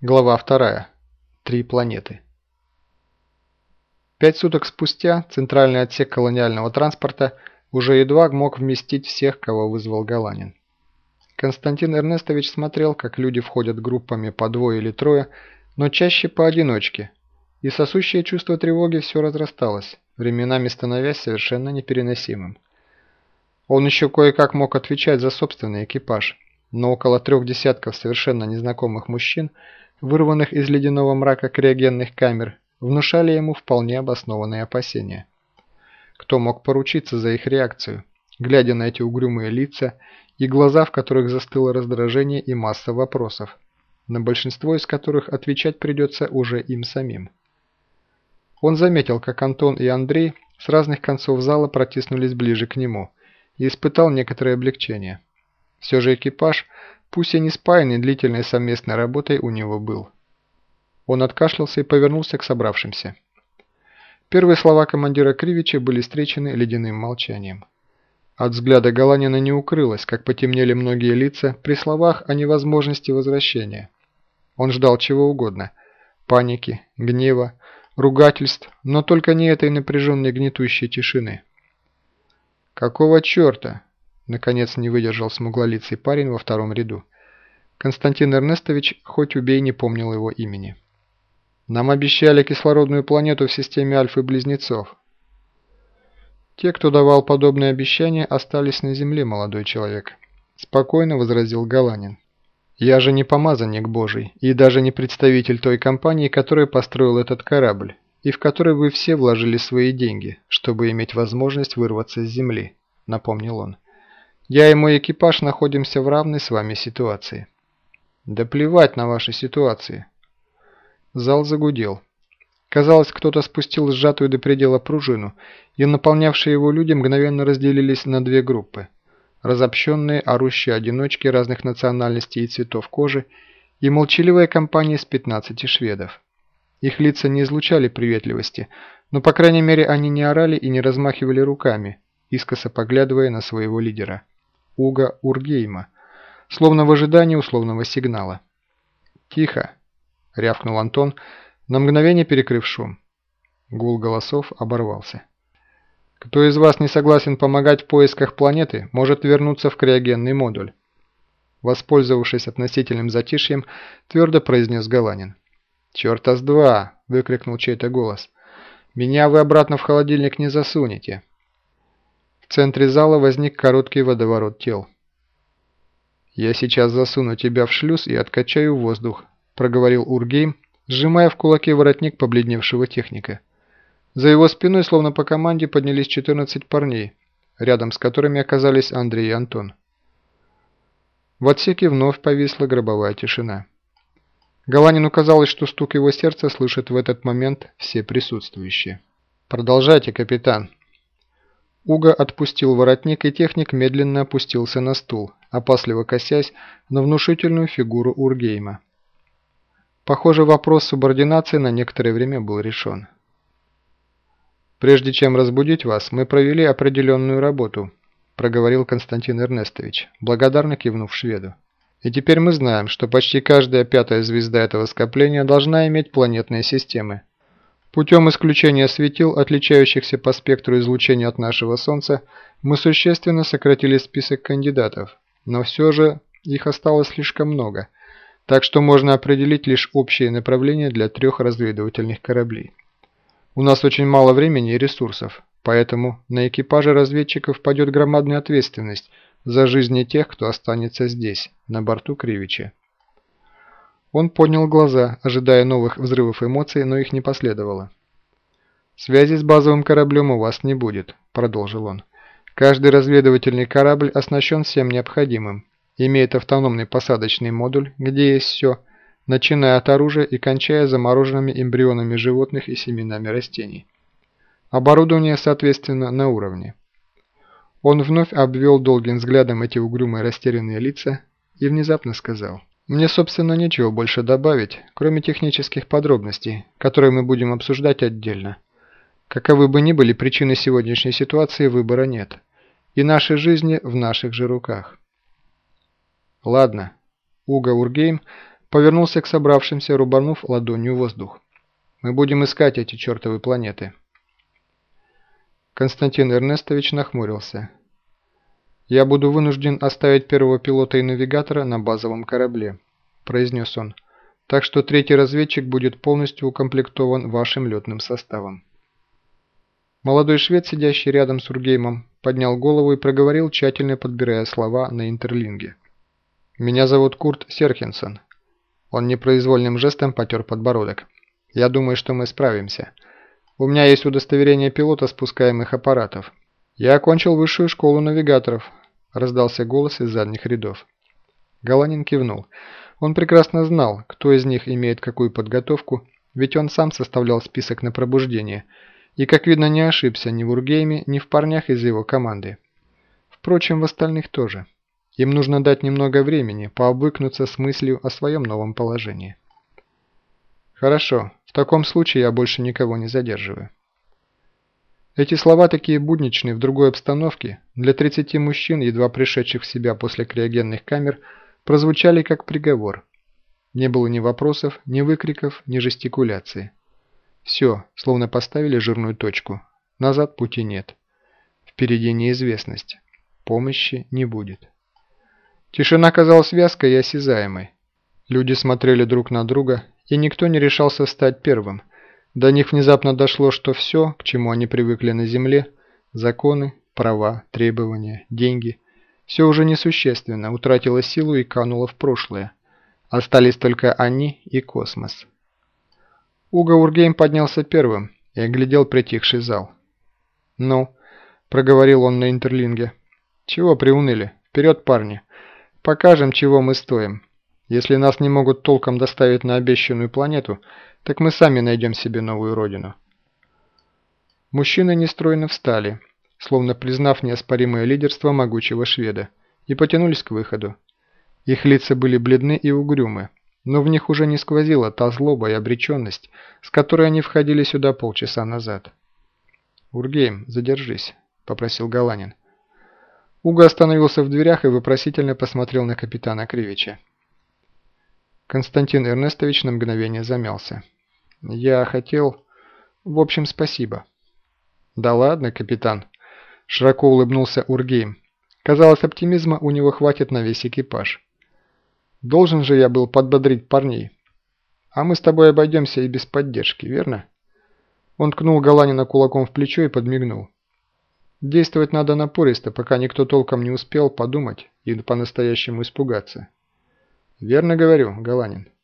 Глава 2. Три планеты. 5 суток спустя центральный отсек колониального транспорта уже едва мог вместить всех, кого вызвал Галанин. Константин Эрнестович смотрел, как люди входят группами по двое или трое, но чаще поодиночке, и сосущее чувство тревоги все разрасталось, временами становясь совершенно непереносимым. Он еще кое-как мог отвечать за собственный экипаж, но около 3 десятков совершенно незнакомых мужчин, вырванных из ледяного мрака криогенных камер, внушали ему вполне обоснованные опасения. Кто мог поручиться за их реакцию, глядя на эти угрюмые лица и глаза, в которых застыло раздражение и масса вопросов, на большинство из которых отвечать придется уже им самим. Он заметил, как Антон и Андрей с разных концов зала протиснулись ближе к нему и испытал некоторое облегчение. Все же экипаж, пусть и не спаянный длительной совместной работой, у него был. Он откашлялся и повернулся к собравшимся. Первые слова командира Кривича были встречены ледяным молчанием. От взгляда Галанина не укрылось, как потемнели многие лица при словах о невозможности возвращения. Он ждал чего угодно – паники, гнева, ругательств, но только не этой напряженной гнетущей тишины. «Какого черта?» – наконец не выдержал смуглолицый парень во втором ряду. Константин Эрнестович, хоть убей, не помнил его имени. «Нам обещали кислородную планету в системе Альфы-близнецов». «Те, кто давал подобные обещания, остались на Земле, молодой человек», – спокойно возразил Галанин. «Я же не помазанник Божий и даже не представитель той компании, которая построила этот корабль, и в который вы все вложили свои деньги, чтобы иметь возможность вырваться с Земли», – напомнил он. «Я и мой экипаж находимся в равной с вами ситуации». «Да плевать на ваши ситуации». Зал загудел. Казалось, кто-то спустил сжатую до предела пружину, и наполнявшие его люди мгновенно разделились на две группы. Разобщенные, орущие одиночки разных национальностей и цветов кожи, и молчаливая компания из 15 шведов. Их лица не излучали приветливости, но, по крайней мере, они не орали и не размахивали руками, искоса поглядывая на своего лидера, Уга Ургейма, словно в ожидании условного сигнала. «Тихо!» – рявкнул Антон, на мгновение перекрыв шум. Гул голосов оборвался. «Кто из вас не согласен помогать в поисках планеты, может вернуться в криогенный модуль», – воспользовавшись относительным затишьем, твердо произнес Галанин. «Черта с два!» – выкрикнул чей-то голос. «Меня вы обратно в холодильник не засунете!» В центре зала возник короткий водоворот тел. «Я сейчас засуну тебя в шлюз и откачаю воздух», – проговорил Ургейм, сжимая в кулаке воротник побледневшего техника. За его спиной, словно по команде, поднялись 14 парней, рядом с которыми оказались Андрей и Антон. В отсеке вновь повисла гробовая тишина. Галанину казалось, что стук его сердца слышат в этот момент все присутствующие. «Продолжайте, капитан». Уга отпустил воротник, и техник медленно опустился на стул, опасливо косясь на внушительную фигуру Ургейма. Похоже, вопрос субординации на некоторое время был решен. «Прежде чем разбудить вас, мы провели определенную работу», – проговорил Константин Эрнестович, благодарно кивнув шведу. «И теперь мы знаем, что почти каждая пятая звезда этого скопления должна иметь планетные системы. Путем исключения светил, отличающихся по спектру излучения от нашего Солнца, мы существенно сократили список кандидатов, но все же их осталось слишком много, так что можно определить лишь общее направление для 3 разведывательных кораблей. У нас очень мало времени и ресурсов, поэтому на экипаже разведчиков падет громадная ответственность за жизни тех, кто останется здесь, на борту Кривича». Он поднял глаза, ожидая новых взрывов эмоций, но их не последовало. «Связи с базовым кораблем у вас не будет», – продолжил он. «Каждый разведывательный корабль оснащен всем необходимым, имеет автономный посадочный модуль, где есть все, начиная от оружия и кончая замороженными эмбрионами животных и семенами растений. Оборудование, соответственно, на уровне». Он вновь обвел долгим взглядом эти угрюмые растерянные лица и внезапно сказал: «Мне, собственно, нечего больше добавить, кроме технических подробностей, которые мы будем обсуждать отдельно. Каковы бы ни были причины сегодняшней ситуации, выбора нет, и наши жизни в наших же руках». «Ладно». Уга Ургейм повернулся к собравшимся, рубанув ладонью воздух. «Мы будем искать эти чертовы планеты». Константин Эрнестович нахмурился. «Я буду вынужден оставить первого пилота и навигатора на базовом корабле», – произнес он. «Так что третий разведчик будет полностью укомплектован вашим летным составом». Молодой швед, сидящий рядом с Ургеймом, поднял голову и проговорил, тщательно подбирая слова на интерлинге. «Меня зовут Курт Серхенсон». Он непроизвольным жестом потер подбородок. «Я думаю, что мы справимся. У меня есть удостоверение пилота спускаемых аппаратов. Я окончил высшую школу навигаторов», – раздался голос из задних рядов. Галанин кивнул. Он прекрасно знал, кто из них имеет какую подготовку, ведь он сам составлял список на пробуждение – и, как видно, не ошибся ни в Ургейме, ни в парнях из его команды. Впрочем, в остальных тоже. Им нужно дать немного времени пообвыкнуться с мыслью о своем новом положении. «Хорошо, в таком случае я больше никого не задерживаю». Эти слова, такие будничные в другой обстановке, для 30 мужчин, едва пришедших в себя после криогенных камер, прозвучали как приговор. Не было ни вопросов, ни выкриков, ни жестикуляции. Все, словно поставили жирную точку. Назад пути нет. Впереди неизвестность. Помощи не будет. Тишина казалась вязкой и осязаемой. Люди смотрели друг на друга, и никто не решался стать первым. До них внезапно дошло, что все, к чему они привыкли на земле, законы, права, требования, деньги, все уже несущественно, утратило силу и кануло в прошлое. Остались только они и космос. Уго Ургейм поднялся первым и оглядел притихший зал. «Ну», – проговорил он на интерлинге, – «чего приуныли? Вперед, парни! Покажем, чего мы стоим. Если нас не могут толком доставить на обещанную планету, так мы сами найдем себе новую родину». Мужчины нестройно встали, словно признав неоспоримое лидерство могучего шведа, и потянулись к выходу. Их лица были бледны и угрюмы. Но в них уже не сквозила та злоба и обреченность, с которой они входили сюда полчаса назад. «Ургейм, задержись», – попросил Галанин. Уго остановился в дверях и вопросительно посмотрел на капитана Кривича. Константин Эрнестович на мгновение замялся. «Я хотел... В общем, спасибо». «Да ладно, капитан», – широко улыбнулся Ургейм. Казалось, оптимизма у него хватит на весь экипаж. Должен же я был подбодрить парней. А мы с тобой обойдемся и без поддержки, верно? Он ткнул Галанина кулаком в плечо и подмигнул. Действовать надо напористо, пока никто толком не успел подумать и по-настоящему испугаться. Верно говорю, Галанин?